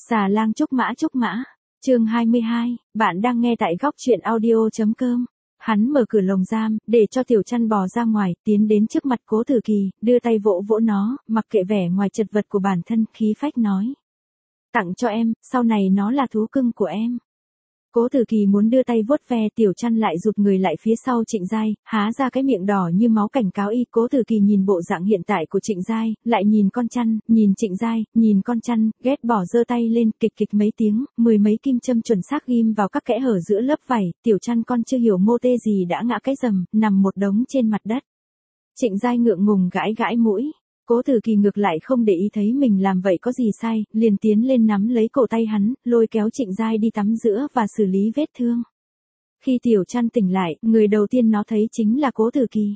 Xà lang trúc mã. Chương 22, bạn đang nghe tại góc truyện audio.com. Hắn mở cửa lồng giam, để cho Tiểu Trăn bò ra ngoài, tiến đến trước mặt Cố Tử Kỳ, đưa tay vỗ vỗ nó, mặc kệ vẻ ngoài chật vật của bản thân, khí phách nói. Tặng cho em, sau này nó là thú cưng của em. Cố Tử Kỳ muốn đưa tay vuốt ve, Tiểu Trăn lại rụt người lại phía sau Trịnh Giai, há ra cái miệng đỏ như máu cảnh cáo y. Cố Tử Kỳ nhìn bộ dạng hiện tại của Trịnh Giai, lại nhìn con chăn, nhìn Trịnh Giai, nhìn con chăn, ghét bỏ giơ tay lên, kịch kịch mấy tiếng, mười mấy kim châm chuẩn xác ghim vào các kẽ hở giữa lớp vảy. Tiểu Trăn con chưa hiểu mô tê gì đã ngã cái rầm, nằm một đống trên mặt đất. Trịnh Giai ngượng ngùng gãi gãi mũi. Cố Tử Kỳ ngược lại không để ý thấy mình làm vậy có gì sai, liền tiến lên nắm lấy cổ tay hắn, lôi kéo Trịnh Giai đi tắm giữa và xử lý vết thương. Khi Tiểu Trăn tỉnh lại, người đầu tiên nó thấy chính là Cố Tử Kỳ.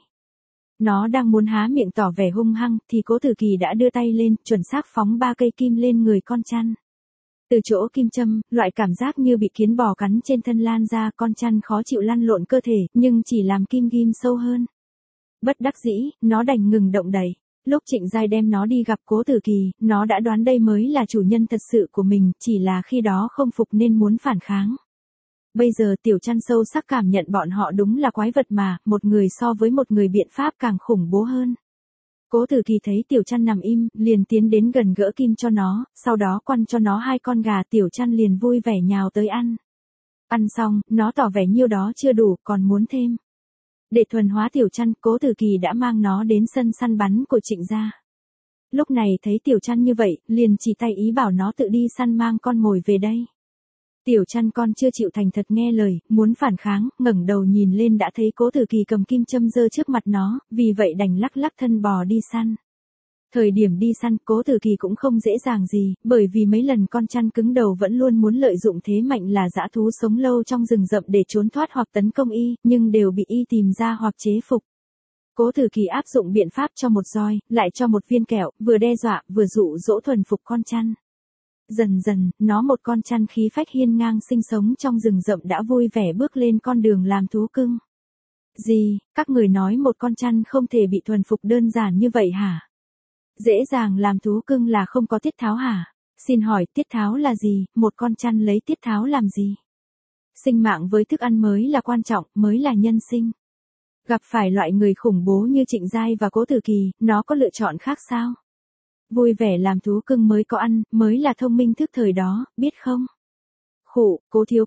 Nó đang muốn há miệng tỏ vẻ hung hăng, thì Cố Tử Kỳ đã đưa tay lên, chuẩn xác phóng 3 cây kim lên người con chăn. Từ chỗ kim châm, loại cảm giác như bị kiến bò cắn trên thân lan ra, con chăn khó chịu lăn lộn cơ thể, nhưng chỉ làm kim ghim sâu hơn. Bất đắc dĩ, nó đành ngừng động đậy. Lúc Trịnh Giai đem nó đi gặp Cố Tử Kỳ, nó đã đoán đây mới là chủ nhân thật sự của mình, chỉ là khi đó không phục nên muốn phản kháng. Bây giờ Tiểu Trăn sâu sắc cảm nhận bọn họ đúng là quái vật mà, một người so với một người biện pháp càng khủng bố hơn. Cố Tử Kỳ thấy Tiểu Trăn nằm im, liền tiến đến gần gỡ kim cho nó, sau đó quăng cho nó 2 con gà. Tiểu Trăn liền vui vẻ nhào tới ăn. Ăn xong, nó tỏ vẻ nhiêu đó chưa đủ, còn muốn thêm. Để thuần hóa Tiểu Trăn, Cố Tử Kỳ đã mang nó đến sân săn bắn của Trịnh gia. Lúc này thấy Tiểu Trăn như vậy, liền chỉ tay ý bảo nó tự đi săn mang con mồi về đây. Tiểu Trăn con chưa chịu thành thật nghe lời, muốn phản kháng, ngẩng đầu nhìn lên đã thấy Cố Tử Kỳ cầm kim châm giơ trước mặt nó, vì vậy đành lắc lắc thân bò đi săn. Thời điểm đi săn, Cố Tử Kỳ cũng không dễ dàng gì, bởi vì mấy lần con chăn cứng đầu vẫn luôn muốn lợi dụng thế mạnh là dã thú sống lâu trong rừng rậm để trốn thoát hoặc tấn công y, nhưng đều bị y tìm ra hoặc chế phục. Cố Tử Kỳ áp dụng biện pháp cho một roi, lại cho một viên kẹo, vừa đe dọa, vừa dụ dỗ thuần phục con chăn. Dần dần, nó một con chăn khí phách hiên ngang sinh sống trong rừng rậm đã vui vẻ bước lên con đường làm thú cưng. Gì, các người nói một con chăn không thể bị thuần phục đơn giản như vậy hả? Dễ dàng làm thú cưng là không có tiết tháo hả? Xin hỏi tiết tháo là gì, một con chăn lấy tiết tháo làm gì? Sinh mạng với thức ăn mới là quan trọng, mới là nhân sinh. Gặp phải loại người khủng bố như Trịnh Giai và Cố Tử Kỳ, nó có lựa chọn khác sao? Vui vẻ làm thú cưng mới có ăn, mới là thông minh thức thời đó, biết không? Khụ, Cố thiếu.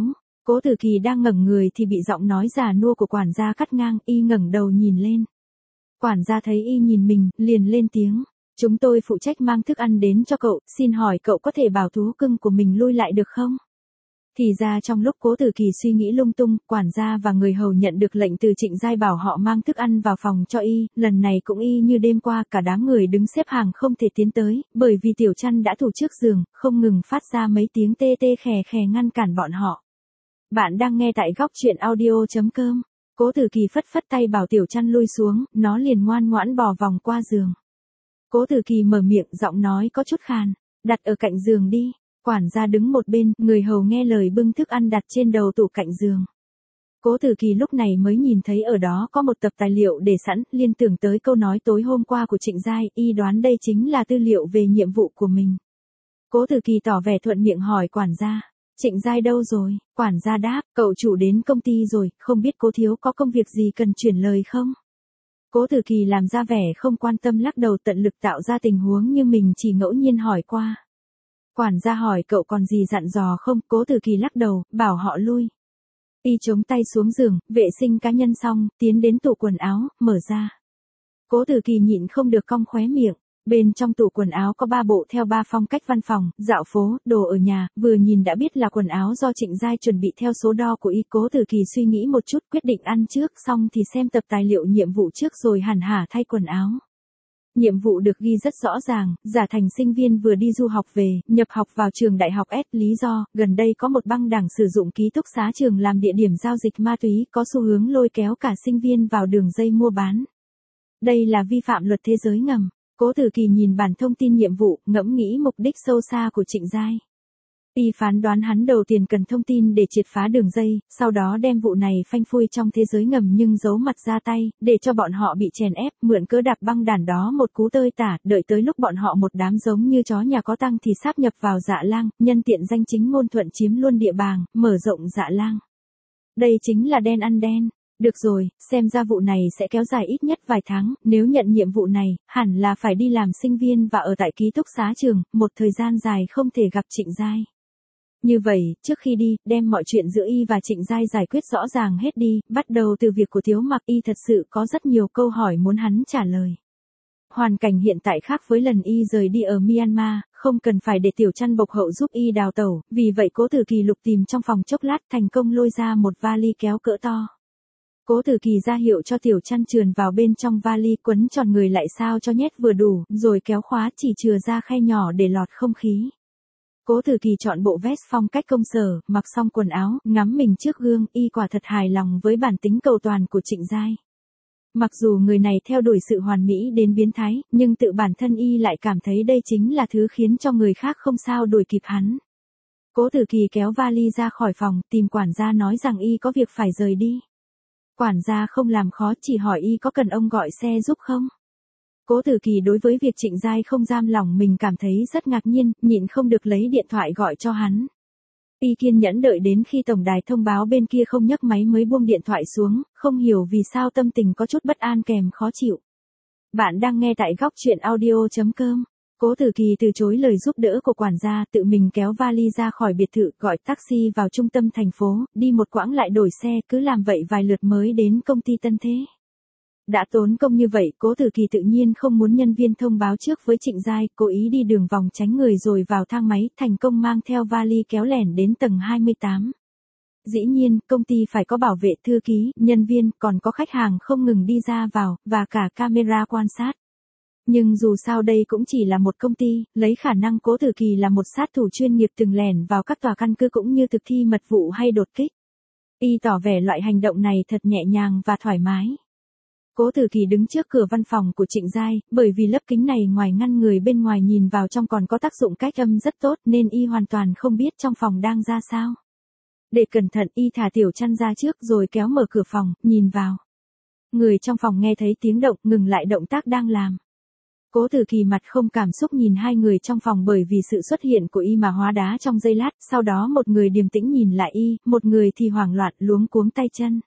Cố Tử Kỳ đang ngẩng người thì bị giọng nói già nua của quản gia cắt ngang, y ngẩng đầu nhìn lên. Quản gia thấy y nhìn mình, liền lên tiếng. Chúng tôi phụ trách mang thức ăn đến cho cậu, xin hỏi cậu có thể bảo thú cưng của mình lui lại được không? Thì ra trong lúc Cố Tử Kỳ suy nghĩ lung tung, quản gia và người hầu nhận được lệnh từ Trịnh Giai bảo họ mang thức ăn vào phòng cho y, lần này cũng y như đêm qua, cả đám người đứng xếp hàng không thể tiến tới, bởi vì Tiểu Trăn đã thủ trước giường, không ngừng phát ra mấy tiếng tê tê khè khè ngăn cản bọn họ. Bạn đang nghe tại góc truyện audio.com. Cố Tử Kỳ phất phất tay bảo Tiểu Trăn lui xuống, nó liền ngoan ngoãn bò vòng qua giường. Cố Tử Kỳ mở miệng, giọng nói có chút khàn, đặt ở cạnh giường đi. Quản gia đứng một bên, người hầu nghe lời bưng thức ăn đặt trên đầu tủ cạnh giường. Cố Tử Kỳ lúc này mới nhìn thấy ở đó có một tập tài liệu để sẵn, liên tưởng tới câu nói tối hôm qua của Trịnh Giai, y đoán đây chính là tư liệu về nhiệm vụ của mình. Cố Tử Kỳ tỏ vẻ thuận miệng hỏi quản gia, Trịnh Giai đâu rồi? Quản gia đáp, cậu chủ đến công ty rồi, không biết Cố thiếu có công việc gì cần chuyển lời không? Cố Tử Kỳ làm ra vẻ không quan tâm lắc đầu, tận lực tạo ra tình huống như mình chỉ ngẫu nhiên hỏi qua. Quản gia hỏi cậu còn gì dặn dò không? Cố Tử Kỳ lắc đầu, bảo họ lui. Y chống tay xuống giường, vệ sinh cá nhân xong, tiến đến tủ quần áo, mở ra. Cố Tử Kỳ nhịn không được cong khóe miệng. Bên trong tủ quần áo có 3 bộ theo 3 phong cách văn phòng, dạo phố, đồ ở nhà, vừa nhìn đã biết là quần áo do Trịnh Giai chuẩn bị theo số đo của y. Cố Tử Kỳ suy nghĩ một chút, quyết định ăn trước, xong thì xem tập tài liệu nhiệm vụ trước rồi hẳn hả thay quần áo. Nhiệm vụ được ghi rất rõ ràng, giả thành sinh viên vừa đi du học về, nhập học vào trường đại học S. Lý do, gần đây có một băng đảng sử dụng ký túc xá trường làm địa điểm giao dịch ma túy, có xu hướng lôi kéo cả sinh viên vào đường dây mua bán. Đây là vi phạm luật thế giới ngầm. Cố Tử Kỳ nhìn bản thông tin nhiệm vụ, ngẫm nghĩ mục đích sâu xa của Trịnh Giai. Y phán đoán hắn đầu tiên cần thông tin để triệt phá đường dây, sau đó đem vụ này phanh phui trong thế giới ngầm nhưng giấu mặt ra tay, để cho bọn họ bị chèn ép, mượn cớ đạp băng đàn đó một cú tơi tả, đợi tới lúc bọn họ một đám giống như chó nhà có tăng thì sáp nhập vào Dạ Lang, nhân tiện danh chính ngôn thuận chiếm luôn địa bàn, mở rộng Dạ Lang. Đây chính là đen ăn đen. Được rồi, xem ra vụ này sẽ kéo dài ít nhất vài tháng, nếu nhận nhiệm vụ này, hẳn là phải đi làm sinh viên và ở tại ký túc xá trường, một thời gian dài không thể gặp Trịnh Giai. Như vậy, trước khi đi, đem mọi chuyện giữa Y và Trịnh Giai giải quyết rõ ràng hết đi, bắt đầu từ việc của Tiếu Mặc. Y thật sự có rất nhiều câu hỏi muốn hắn trả lời. Hoàn cảnh hiện tại khác với lần Y rời đi ở Myanmar, không cần phải để Tiểu Trăn bộc hậu giúp Y đào tẩu, vì vậy Cố Tử Kỳ lục tìm trong phòng chốc lát thành công lôi ra một vali kéo cỡ to. Cố Tử Kỳ ra hiệu cho Tiểu Trăn trườn vào bên trong vali, quấn tròn người lại sao cho nhét vừa đủ, rồi kéo khóa chỉ chừa ra khe nhỏ để lọt không khí. Cố Tử Kỳ chọn bộ vest phong cách công sở, mặc xong quần áo, ngắm mình trước gương, Y quả thật hài lòng với bản tính cầu toàn của Trịnh Giai. Mặc dù người này theo đuổi sự hoàn mỹ đến biến thái, nhưng tự bản thân Y lại cảm thấy đây chính là thứ khiến cho người khác không sao đuổi kịp hắn. Cố Tử Kỳ kéo vali ra khỏi phòng, tìm quản gia nói rằng Y có việc phải rời đi. Quản gia không làm khó, chỉ hỏi Y có cần ông gọi xe giúp không. Cố Tử Kỳ đối với việc Trịnh Giai không giam lòng mình cảm thấy rất ngạc nhiên, nhịn không được lấy điện thoại gọi cho hắn. Y kiên nhẫn đợi đến khi tổng đài thông báo bên kia không nhấc máy mới buông điện thoại xuống, không hiểu vì sao tâm tình có chút bất an kèm khó chịu. Bạn đang nghe tại góc truyện audio.com. Cố Tử Kỳ từ chối lời giúp đỡ của quản gia, tự mình kéo vali ra khỏi biệt thự, gọi taxi vào trung tâm thành phố, đi một quãng lại đổi xe, cứ làm vậy vài lượt mới đến công ty Tân Thế. Đã tốn công như vậy, Cố Tử Kỳ tự nhiên không muốn nhân viên thông báo trước với Trịnh Giai, cố ý đi đường vòng tránh người rồi vào thang máy, thành công mang theo vali kéo lẻn đến tầng 28. Dĩ nhiên, công ty phải có bảo vệ, thư ký, nhân viên, còn có khách hàng không ngừng đi ra vào, và cả camera quan sát. Nhưng dù sao đây cũng chỉ là một công ty, lấy khả năng Cố Tử Kỳ là một sát thủ chuyên nghiệp từng lẻn vào các tòa căn cứ cũng như thực thi mật vụ hay đột kích. Y tỏ vẻ loại hành động này thật nhẹ nhàng và thoải mái. Cố Tử Kỳ đứng trước cửa văn phòng của Trịnh Giai, bởi vì lớp kính này ngoài ngăn người bên ngoài nhìn vào trong còn có tác dụng cách âm rất tốt nên Y hoàn toàn không biết trong phòng đang ra sao. Để cẩn thận, Y thả Tiểu Trăn ra trước rồi kéo mở cửa phòng, nhìn vào. Người trong phòng nghe thấy tiếng động, ngừng lại động tác đang làm. Cố Tử Kỳ mặt không cảm xúc nhìn hai người trong phòng bởi vì sự xuất hiện của Y mà hóa đá trong giây lát, sau đó một người điềm tĩnh nhìn lại Y, một người thì hoảng loạn luống cuống tay chân.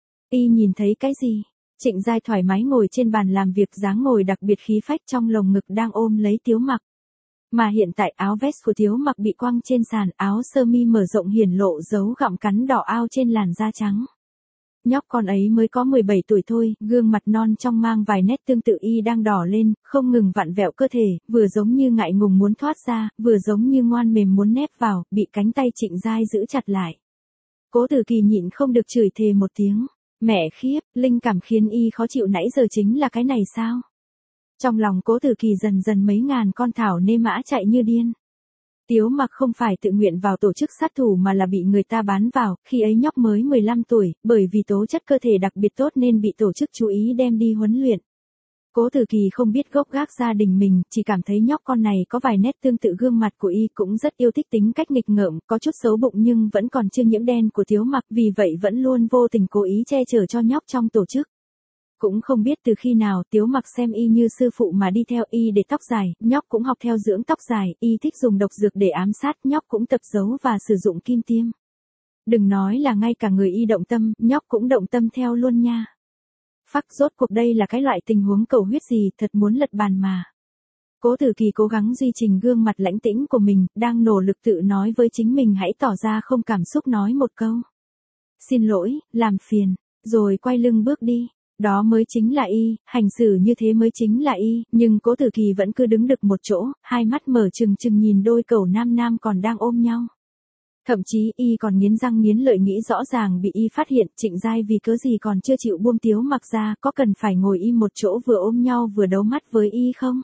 Y nhìn thấy cái gì? Trịnh Giai thoải mái ngồi trên bàn làm việc, dáng ngồi đặc biệt khí phách, trong lồng ngực đang ôm lấy Tiếu Mặc. Mà hiện tại áo vest của Tiếu Mặc bị quăng trên sàn, áo sơ mi mở rộng hiển lộ dấu gặm cắn đỏ ao trên làn da trắng. Nhóc con ấy mới có 17 tuổi thôi, gương mặt non trong mang vài nét tương tự Y đang đỏ lên, không ngừng vặn vẹo cơ thể, vừa giống như ngại ngùng muốn thoát ra, vừa giống như ngoan mềm muốn nép vào, bị cánh tay Trịnh Giai giữ chặt lại. Cố Tử Kỳ nhịn không được chửi thề một tiếng. Mẹ khiếp, linh cảm khiến Y khó chịu nãy giờ chính là cái này sao? Trong lòng Cố Tử Kỳ dần dần mấy ngàn con thảo nê mã chạy như điên. Tiếu Mặc không phải tự nguyện vào tổ chức sát thủ mà là bị người ta bán vào, khi ấy nhóc mới 15 tuổi, bởi vì tố chất cơ thể đặc biệt tốt nên bị tổ chức chú ý đem đi huấn luyện. Cố Tử Kỳ không biết gốc gác gia đình mình, chỉ cảm thấy nhóc con này có vài nét tương tự gương mặt của Y, cũng rất yêu thích tính cách nghịch ngợm, có chút xấu bụng nhưng vẫn còn chưa nhiễm đen của Tiếu Mặc, vì vậy vẫn luôn vô tình cố ý che chở cho nhóc trong tổ chức. Cũng không biết từ khi nào Tiếu Mặc xem Y như sư phụ mà đi theo Y để tóc dài, nhóc cũng học theo dưỡng tóc dài, Y thích dùng độc dược để ám sát, nhóc cũng tập giấu và sử dụng kim tiêm. Đừng nói là ngay cả người Y động tâm, nhóc cũng động tâm theo luôn nha. Phắc, rốt cuộc đây là cái loại tình huống cầu huyết gì, thật muốn lật bàn mà. Cố Tử Kỳ cố gắng duy trì gương mặt lãnh tĩnh của mình, đang nỗ lực tự nói với chính mình hãy tỏ ra không cảm xúc nói một câu. Xin lỗi, làm phiền, rồi quay lưng bước đi. Đó mới chính là Y, hành xử như thế mới chính là Y, nhưng Cố Tử Kỳ vẫn cứ đứng đực một chỗ, hai mắt mở trừng trừng nhìn đôi cẩu nam nam còn đang ôm nhau. Thậm chí Y còn nghiến răng nghiến lợi nghĩ rõ ràng bị Y phát hiện, Trịnh Giai vì cớ gì còn chưa chịu buông Tiếu Mặc ra, có cần phải ngồi im một chỗ vừa ôm nhau vừa đấu mắt với Y không?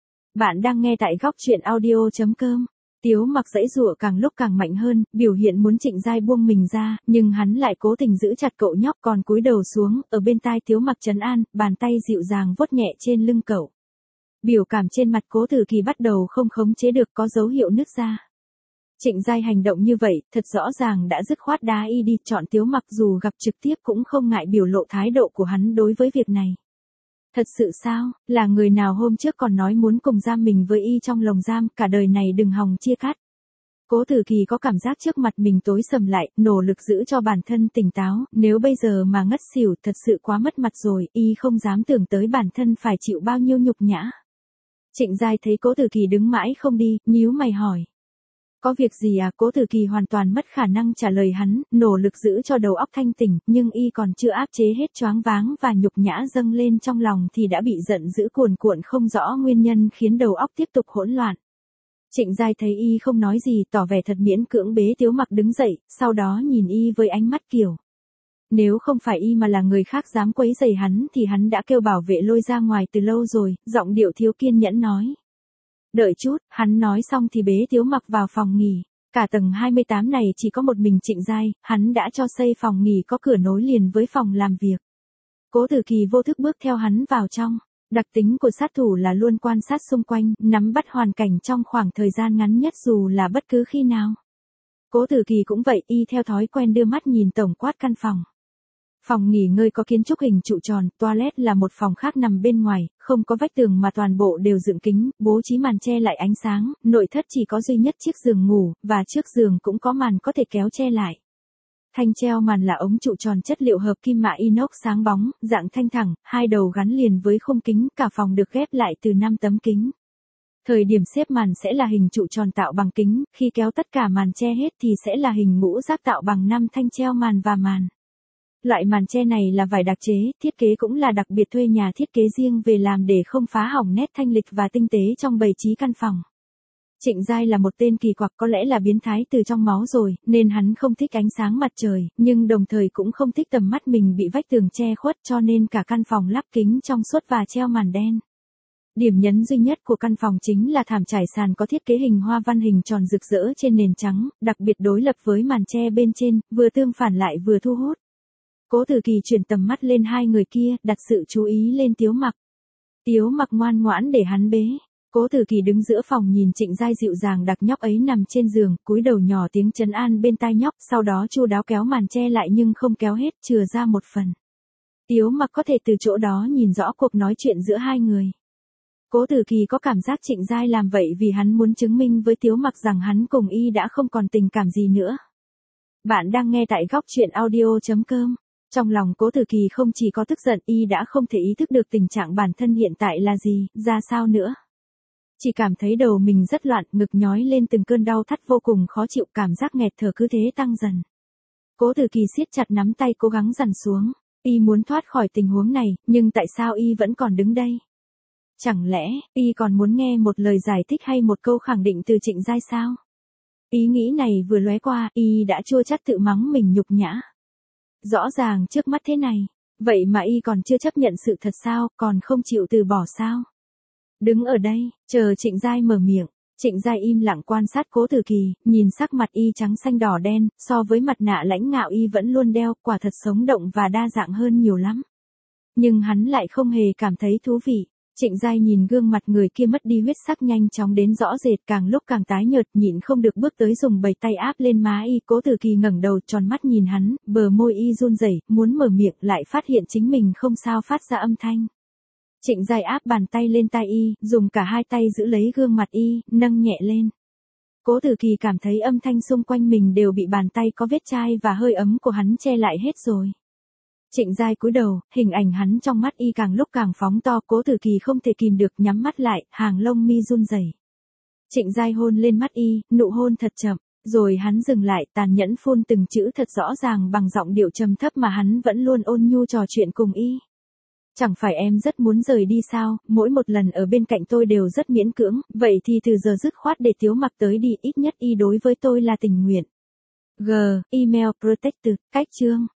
Bạn đang nghe tại góc truyện audio.com. Tiếu Mặc giãy giụa càng lúc càng mạnh hơn, biểu hiện muốn Trịnh Giai buông mình ra, nhưng hắn lại cố tình giữ chặt cậu nhóc còn cúi đầu xuống, ở bên tai Tiếu Mặc trấn an, bàn tay dịu dàng vuốt nhẹ trên lưng cậu. Biểu cảm trên mặt Cố Tử Kỳ bắt đầu không khống chế được, có dấu hiệu nứt ra. Trịnh Giai hành động như vậy, thật rõ ràng đã dứt khoát đá y đi, chọn Tiếu Mặc dù gặp trực tiếp cũng không ngại biểu lộ thái độ của hắn đối với việc này. Thật sự sao, là người nào hôm trước còn nói muốn cùng giam mình với y trong lồng giam, cả đời này đừng hòng chia cắt. Cố Tử Kỳ có cảm giác trước mặt mình tối sầm lại, nỗ lực giữ cho bản thân tỉnh táo, nếu bây giờ mà ngất xỉu thật sự quá mất mặt rồi, y không dám tưởng tới bản thân phải chịu bao nhiêu nhục nhã. Trịnh Giai thấy Cố Tử Kỳ đứng mãi không đi, nhíu mày hỏi. Có việc gì à? Cố Tử Kỳ hoàn toàn mất khả năng trả lời hắn, nỗ lực giữ cho đầu óc thanh tỉnh, nhưng y còn chưa áp chế hết choáng váng và nhục nhã dâng lên trong lòng thì đã bị giận dữ cuồn cuộn không rõ nguyên nhân khiến đầu óc tiếp tục hỗn loạn. Trịnh Giai thấy y không nói gì, tỏ vẻ thật miễn cưỡng bế Tiếu Mặc đứng dậy, sau đó nhìn y với ánh mắt kiểu. Nếu không phải y mà là người khác dám quấy rầy hắn thì hắn đã kêu bảo vệ lôi ra ngoài từ lâu rồi, giọng điệu thiếu kiên nhẫn nói. Đợi chút, hắn nói xong thì bế Tiếu Mặc vào phòng nghỉ. Cả tầng 28 này chỉ có một mình Trịnh Giai, hắn đã cho xây phòng nghỉ có cửa nối liền với phòng làm việc. Cố Tử Kỳ vô thức bước theo hắn vào trong. Đặc tính của sát thủ là luôn quan sát xung quanh, nắm bắt hoàn cảnh trong khoảng thời gian ngắn nhất dù là bất cứ khi nào. Cố Tử Kỳ cũng vậy, y theo thói quen đưa mắt nhìn tổng quát căn phòng. Phòng nghỉ ngơi có kiến trúc hình trụ tròn, toilet là một phòng khác nằm bên ngoài, không có vách tường mà toàn bộ đều dựng kính, bố trí màn che lại ánh sáng, nội thất chỉ có duy nhất chiếc giường ngủ, và trước giường cũng có màn có thể kéo che lại. Thanh treo màn là ống trụ tròn chất liệu hợp kim mạ inox sáng bóng, dạng thanh thẳng, hai đầu gắn liền với khung kính, cả phòng được ghép lại từ 5 tấm kính. Thời điểm xếp màn sẽ là hình trụ tròn tạo bằng kính, khi kéo tất cả màn che hết thì sẽ là hình ngũ giác tạo bằng 5 thanh treo màn và màn. Loại màn che này là vải đặc chế, thiết kế cũng là đặc biệt thuê nhà thiết kế riêng về làm để không phá hỏng nét thanh lịch và tinh tế trong bày trí căn phòng. Trịnh Giai là một tên kỳ quặc, có lẽ là biến thái từ trong máu rồi, nên hắn không thích ánh sáng mặt trời, nhưng đồng thời cũng không thích tầm mắt mình bị vách tường che khuất, cho nên cả căn phòng lắp kính trong suốt và treo màn đen. Điểm nhấn duy nhất của căn phòng chính là thảm trải sàn có thiết kế hình hoa văn hình tròn rực rỡ trên nền trắng, đặc biệt đối lập với màn che bên trên, vừa tương phản lại vừa thu hút. Cố Tử Kỳ chuyển tầm mắt lên hai người kia, đặt sự chú ý lên Tiếu Mặc. Tiếu Mặc ngoan ngoãn để hắn bế. Cố Tử Kỳ đứng giữa phòng nhìn Trịnh Giai dịu dàng đặt nhóc ấy nằm trên giường, cúi đầu nhỏ tiếng trấn an bên tai nhóc, sau đó chu đáo kéo màn che lại nhưng không kéo hết, chừa ra một phần. Tiếu Mặc có thể từ chỗ đó nhìn rõ cuộc nói chuyện giữa hai người. Cố Tử Kỳ có cảm giác Trịnh Giai làm vậy vì hắn muốn chứng minh với Tiếu Mặc rằng hắn cùng y đã không còn tình cảm gì nữa. Bạn đang nghe tại góc truyện audio.com. Trong lòng Cố Tử Kỳ không chỉ có tức giận, y đã không thể ý thức được tình trạng bản thân hiện tại là gì, ra sao nữa. Chỉ cảm thấy đầu mình rất loạn, ngực nhói lên từng cơn đau thắt vô cùng khó chịu, cảm giác nghẹt thở cứ thế tăng dần. Cố Tử Kỳ siết chặt nắm tay cố gắng dằn xuống, y muốn thoát khỏi tình huống này, nhưng tại sao y vẫn còn đứng đây? Chẳng lẽ, y còn muốn nghe một lời giải thích hay một câu khẳng định từ Trịnh Giai sao? Ý nghĩ này vừa lóe qua, y đã chua chát tự mắng mình nhục nhã. Rõ ràng trước mắt thế này, vậy mà y còn chưa chấp nhận sự thật sao, còn không chịu từ bỏ sao? Đứng ở đây, chờ Trịnh Giai mở miệng. Trịnh Giai im lặng quan sát Cố Tử Kỳ, nhìn sắc mặt y trắng xanh đỏ đen, so với mặt nạ lãnh ngạo y vẫn luôn đeo, quả thật sống động và đa dạng hơn nhiều lắm. Nhưng hắn lại không hề cảm thấy thú vị. Trịnh Giai nhìn gương mặt người kia mất đi huyết sắc nhanh chóng đến rõ rệt, càng lúc càng tái nhợt, nhịn không được bước tới dùng bầy tay áp lên má y. Cố Tử Kỳ ngẩng đầu tròn mắt nhìn hắn, bờ môi y run rẩy, muốn mở miệng lại phát hiện chính mình không sao phát ra âm thanh. Trịnh Giai áp bàn tay lên tai y, dùng cả hai tay giữ lấy gương mặt y, nâng nhẹ lên. Cố Tử Kỳ cảm thấy âm thanh xung quanh mình đều bị bàn tay có vết chai và hơi ấm của hắn che lại hết rồi. Trịnh Giai cúi đầu, hình ảnh hắn trong mắt y càng lúc càng phóng to, Cố Tử Kỳ không thể kìm được nhắm mắt lại, hàng lông mi run rẩy. Trịnh Giai hôn lên mắt y, nụ hôn thật chậm, rồi hắn dừng lại, tàn nhẫn phun từng chữ thật rõ ràng bằng giọng điệu trầm thấp mà hắn vẫn luôn ôn nhu trò chuyện cùng y. Chẳng phải em rất muốn rời đi sao, mỗi một lần ở bên cạnh tôi đều rất miễn cưỡng, vậy thì từ giờ dứt khoát để Tiếu Mặc tới đi, ít nhất y đối với tôi là tình nguyện. Email protected, cách chương.